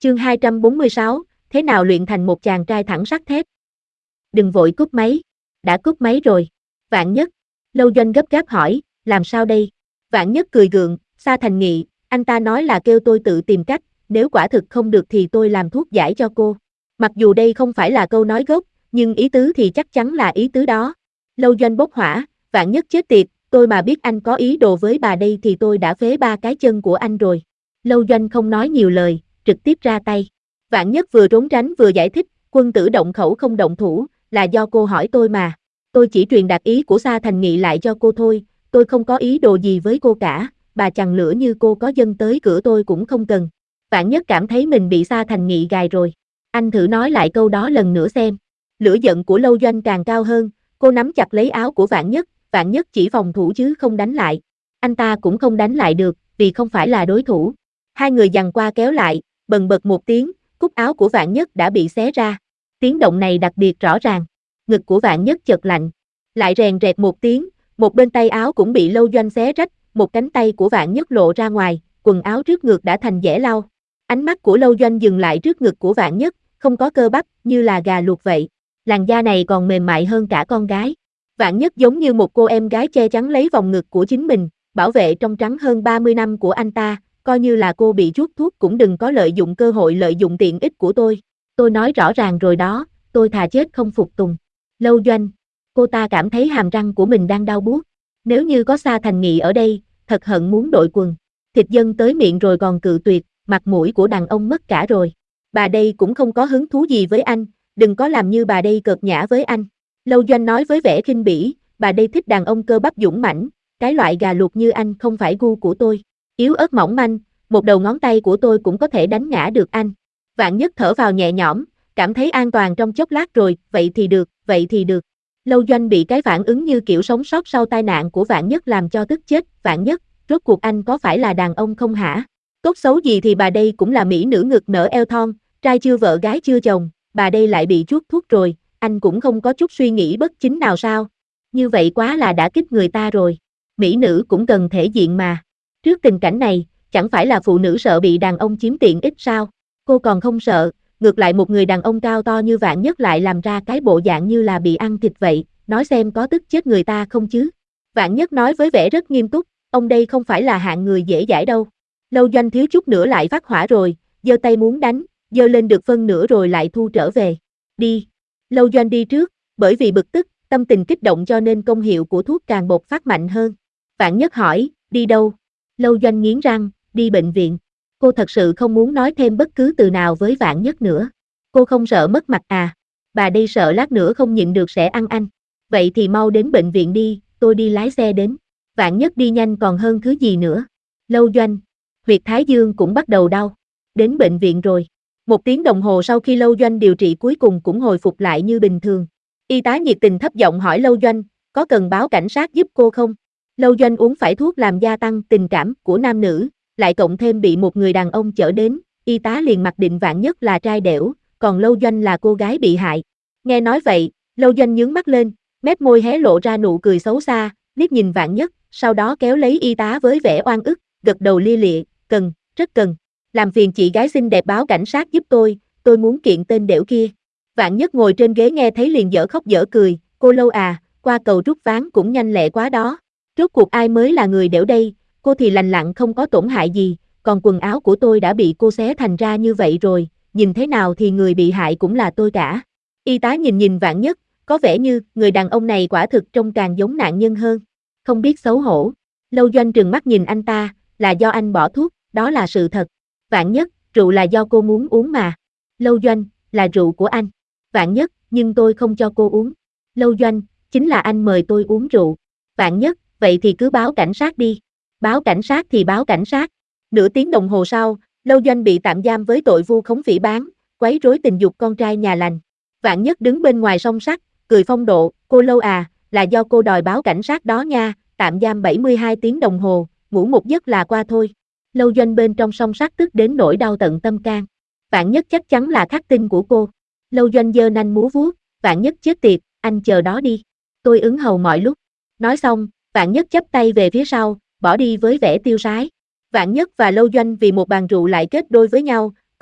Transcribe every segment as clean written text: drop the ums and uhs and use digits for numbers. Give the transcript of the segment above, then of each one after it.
Chương 246, thế nào luyện thành một chàng trai thẳng sắt thép? Đừng vội cúp máy. Đã cúp máy rồi. Vạn Nhất. Lâu Doanh gấp gáp hỏi, làm sao đây? Vạn Nhất cười gượng, Sa Thành Nghị, anh ta nói là kêu tôi tự tìm cách, nếu quả thực không được thì tôi làm thuốc giải cho cô. Mặc dù đây không phải là câu nói gốc, nhưng ý tứ thì chắc chắn là ý tứ đó. Lâu Doanh bốc hỏa, Vạn Nhất chết tiệt, tôi mà biết anh có ý đồ với bà đây thì tôi đã phế 3 cái chân của anh rồi. Lâu Doanh không nói nhiều lời, trực tiếp ra tay. Vạn Nhất vừa trốn tránh vừa giải thích, quân tử động khẩu không động thủ, là do cô hỏi tôi mà. Tôi chỉ truyền đạt ý của Sa Thành Nghị lại cho cô thôi, tôi không có ý đồ gì với cô cả, bà chằn lửa như cô có dâng tới cửa tôi cũng không cần. Vạn Nhất cảm thấy mình bị Sa Thành Nghị gài rồi. Anh thử nói lại câu đó lần nữa xem. Lửa giận của Lâu Doanh càng cao hơn, cô nắm chặt lấy áo của Vạn Nhất chỉ phòng thủ chứ không đánh lại. Anh ta cũng không đánh lại được, vì không phải là đối thủ. Hai người giằng qua kéo lại, bần bật một tiếng, cúc áo của Vạn Nhất đã bị xé ra. Tiếng động này đặc biệt rõ ràng. Ngực của Vạn Nhất chợt lạnh. Lại rèn rẹt một tiếng, một bên tay áo cũng bị Lâu Doanh xé rách, một cánh tay của Vạn Nhất lộ ra ngoài, quần áo trước ngực đã thành dẻ lau. Ánh mắt của Lâu Doanh dừng lại trước ngực của Vạn Nhất, không có cơ bắp, như là gà luộc vậy. Làn da này còn mềm mại hơn cả con gái. Vạn Nhất giống như một cô em gái che chắn lấy vòng ngực của chính mình, bảo vệ trong trắng hơn 30 năm của anh ta, coi như là cô bị chuốc thuốc cũng đừng có lợi dụng cơ hội lợi dụng tiện ích của tôi. Tôi nói rõ ràng rồi đó, tôi thà chết không phục tùng. Lâu Doanh, cô ta cảm thấy hàm răng của mình đang đau buốt. Nếu như có Sa Thành Nghị ở đây, thật hận muốn đội quần. Thịt dâng tới miệng rồi còn cự tuyệt, mặt mũi của đàn ông mất cả rồi. Bà đây cũng không có hứng thú gì với anh, đừng có làm như bà đây cợt nhã với anh. Lâu Doanh nói với vẻ khinh bỉ, bà đây thích đàn ông cơ bắp dũng mãnh, cái loại gà luộc như anh không phải gu của tôi. Yếu ớt mỏng manh, một đầu ngón tay của tôi cũng có thể đánh ngã được anh. Vạn Nhất thở vào nhẹ nhõm, cảm thấy an toàn trong chốc lát rồi, vậy thì được. Lâu Doanh bị cái phản ứng như kiểu sống sót sau tai nạn của Vạn Nhất làm cho tức chết. Vạn Nhất, rốt cuộc anh có phải là đàn ông không hả? Tốt xấu gì thì bà đây cũng là mỹ nữ ngực nở eo thon, trai chưa vợ gái chưa chồng, bà đây lại bị chuốc thuốc rồi, anh cũng không có chút suy nghĩ bất chính nào sao? Như vậy quá là đã kích người ta rồi. Mỹ nữ cũng cần thể diện mà. Trước tình cảnh này, chẳng phải là phụ nữ sợ bị đàn ông chiếm tiện ích sao? Cô còn không sợ, ngược lại một người đàn ông cao to như Vạn Nhất lại làm ra cái bộ dạng như là bị ăn thịt vậy, nói xem có tức chết người ta không chứ? Vạn Nhất nói với vẻ rất nghiêm túc, ông đây không phải là hạng người dễ dãi đâu. Lâu Doanh thiếu chút nữa lại phát hỏa rồi, giơ tay muốn đánh, giơ lên được phân nửa rồi lại thu trở về. Đi. Lâu Doanh đi trước, bởi vì bực tức, tâm tình kích động cho nên công hiệu của thuốc càng bộc phát mạnh hơn. Vạn Nhất hỏi, đi đâu? Lâu Doanh nghiến răng, đi bệnh viện. Cô thật sự không muốn nói thêm bất cứ từ nào với Vạn Nhất nữa. Cô không sợ mất mặt à? Bà đây sợ lát nữa không nhịn được sẽ ăn anh. Vậy thì mau đến bệnh viện đi, tôi đi lái xe đến. Vạn Nhất đi nhanh còn hơn thứ gì nữa. Lâu Doanh, huyệt thái dương cũng bắt đầu đau. Đến bệnh viện rồi. 1 tiếng đồng hồ sau khi Lâu Doanh điều trị cuối cùng cũng hồi phục lại như bình thường. Y tá nhiệt tình thấp giọng hỏi Lâu Doanh, có cần báo cảnh sát giúp cô không? Lâu Doanh uống phải thuốc làm gia tăng tình cảm của nam nữ, lại cộng thêm bị một người đàn ông chở đến, y tá liền mặc định Vạn Nhất là trai đẻo, còn Lâu Doanh là cô gái bị hại. Nghe nói vậy, Lâu Doanh nhướng mắt lên, mép môi hé lộ ra nụ cười xấu xa, liếc nhìn Vạn Nhất, sau đó kéo lấy y tá với vẻ oan ức, gật đầu lia lịa, cần, rất cần. Làm phiền chị gái xinh đẹp báo cảnh sát giúp tôi muốn kiện tên đểu kia. Vạn Nhất ngồi trên ghế nghe thấy liền dở khóc dở cười, cô Lâu à, qua cầu rút ván cũng nhanh lẹ quá đó. Rốt cuộc ai mới là người đểu đây, cô thì lành lặn không có tổn hại gì, còn quần áo của tôi đã bị cô xé thành ra như vậy rồi, nhìn thế nào thì người bị hại cũng là tôi cả. Y tá nhìn Vạn Nhất, có vẻ như người đàn ông này quả thực trông càng giống nạn nhân hơn. Không biết xấu hổ. Lâu Doanh trừng mắt nhìn anh ta, là do anh bỏ thuốc, đó là sự thật. Vạn Nhất, rượu là do cô muốn uống mà. Lâu Doanh, là rượu của anh. Vạn Nhất, nhưng tôi không cho cô uống. Lâu Doanh, chính là anh mời tôi uống rượu. Vạn Nhất, vậy thì cứ báo cảnh sát đi. Báo cảnh sát thì báo cảnh sát. Nửa tiếng đồng hồ sau, Lâu Doanh bị tạm giam với tội vu khống phỉ báng, quấy rối tình dục con trai nhà lành. Vạn Nhất đứng bên ngoài song sắt, cười phong độ, cô Lâu à, là do cô đòi báo cảnh sát đó nha, tạm giam 72 tiếng đồng hồ, ngủ một giấc là qua thôi. Lâu Doanh bên trong song sắt tức đến nỗi đau tận tâm can. Vạn Nhất chắc chắn là khắc tinh của cô. Lâu Doanh giơ nanh múa vuốt, Vạn Nhất chết tiệt, anh chờ đó đi. Tôi ứng hầu mọi lúc. Nói xong, Vạn Nhất chắp tay về phía sau, bỏ đi với vẻ tiêu sái. Vạn Nhất và Lâu Doanh vì một bàn rượu lại kết đôi với nhau, còn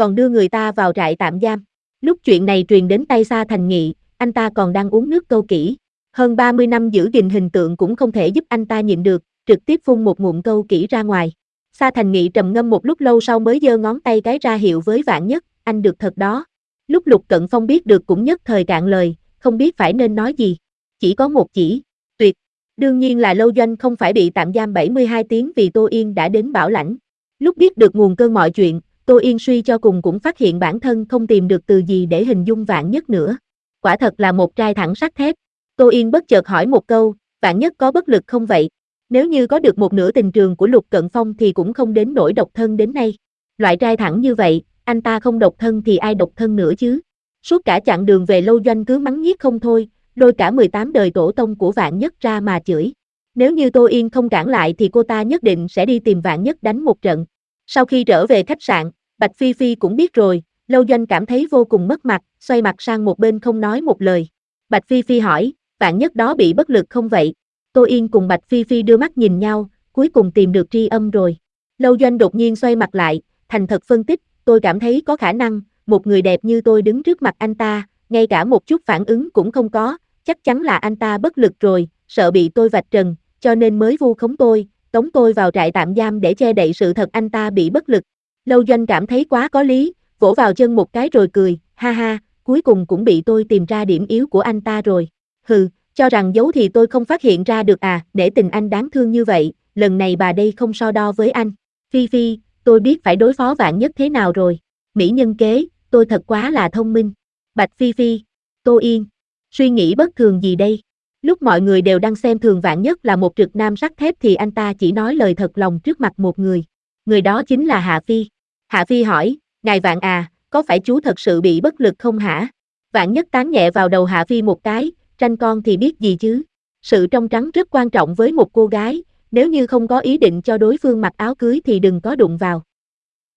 còn đưa người ta vào trại tạm giam. Lúc chuyện này truyền đến tay Sa Thành Nghị, anh ta còn đang uống nước câu kỹ. Hơn 30 năm giữ gìn hình tượng cũng không thể giúp anh ta nhịn được, trực tiếp phun một ngụm câu kỹ ra ngoài. Sa Thành Nghị trầm ngâm một lúc lâu sau mới giơ ngón tay cái ra hiệu với Vạn Nhất, anh được thật đó. Lúc Lục Cận Phong biết được cũng nhất thời cạn lời, không biết phải nên nói gì. Chỉ có một chỉ, tuyệt. Đương nhiên là Lâu Doanh không phải bị tạm giam 72 tiếng vì Tô Yên đã đến bảo lãnh. Lúc biết được nguồn cơn mọi chuyện, Tô Yên suy cho cùng cũng phát hiện bản thân không tìm được từ gì để hình dung Vạn Nhất nữa. Quả thật là một trai thẳng sắt thép. Tô Yên bất chợt hỏi một câu, Vạn Nhất có bất lực không vậy? Nếu như có được một nửa tình trường của Lục Cận Phong thì cũng không đến nỗi độc thân đến nay. Loại trai thẳng như vậy, anh ta không độc thân thì ai độc thân nữa chứ? Suốt cả chặng đường về Lâu Doanh cứ mắng nhiếc không thôi, lôi cả 18 đời tổ tông của Vạn Nhất ra mà chửi. Nếu như Tô Yên không cản lại thì cô ta nhất định sẽ đi tìm Vạn Nhất đánh một trận. Sau khi trở về khách sạn, Bạch Phi Phi cũng biết rồi, Lâu Doanh cảm thấy vô cùng mất mặt, xoay mặt sang một bên không nói một lời. Bạch Phi Phi hỏi, Vạn Nhất đó bị bất lực không vậy? Tô Yên cùng Bạch Phi Phi đưa mắt nhìn nhau, cuối cùng tìm được tri âm rồi. Lâu Doanh đột nhiên xoay mặt lại, thành thật phân tích, tôi cảm thấy có khả năng, một người đẹp như tôi đứng trước mặt anh ta, ngay cả một chút phản ứng cũng không có, chắc chắn là anh ta bất lực rồi, sợ bị tôi vạch trần, cho nên mới vu khống tôi, tống tôi vào trại tạm giam để che đậy sự thật anh ta bị bất lực. Lâu Doanh cảm thấy quá có lý, vỗ vào chân một cái rồi cười, ha ha, cuối cùng cũng bị tôi tìm ra điểm yếu của anh ta rồi. Hừ, cho rằng giấu thì tôi không phát hiện ra được à, để tình anh đáng thương như vậy, lần này bà đây không so đo với anh. Phi Phi, tôi biết phải đối phó Vạn Nhất thế nào rồi. Mỹ nhân kế, tôi thật quá là thông minh. Bạch Phi Phi, Tô Yên, suy nghĩ bất thường gì đây? Lúc mọi người đều đang xem thường Vạn Nhất là một trực nam sắt thép thì anh ta chỉ nói lời thật lòng trước mặt một người. Người đó chính là Hạ Phi. Hạ Phi hỏi, ngài Vạn à, có phải chú thật sự bị bất lực không hả? Vạn Nhất tán nhẹ vào đầu Hạ Phi một cái, tranh con thì biết gì chứ? Sự trong trắng rất quan trọng với một cô gái, nếu như không có ý định cho đối phương mặc áo cưới thì đừng có đụng vào.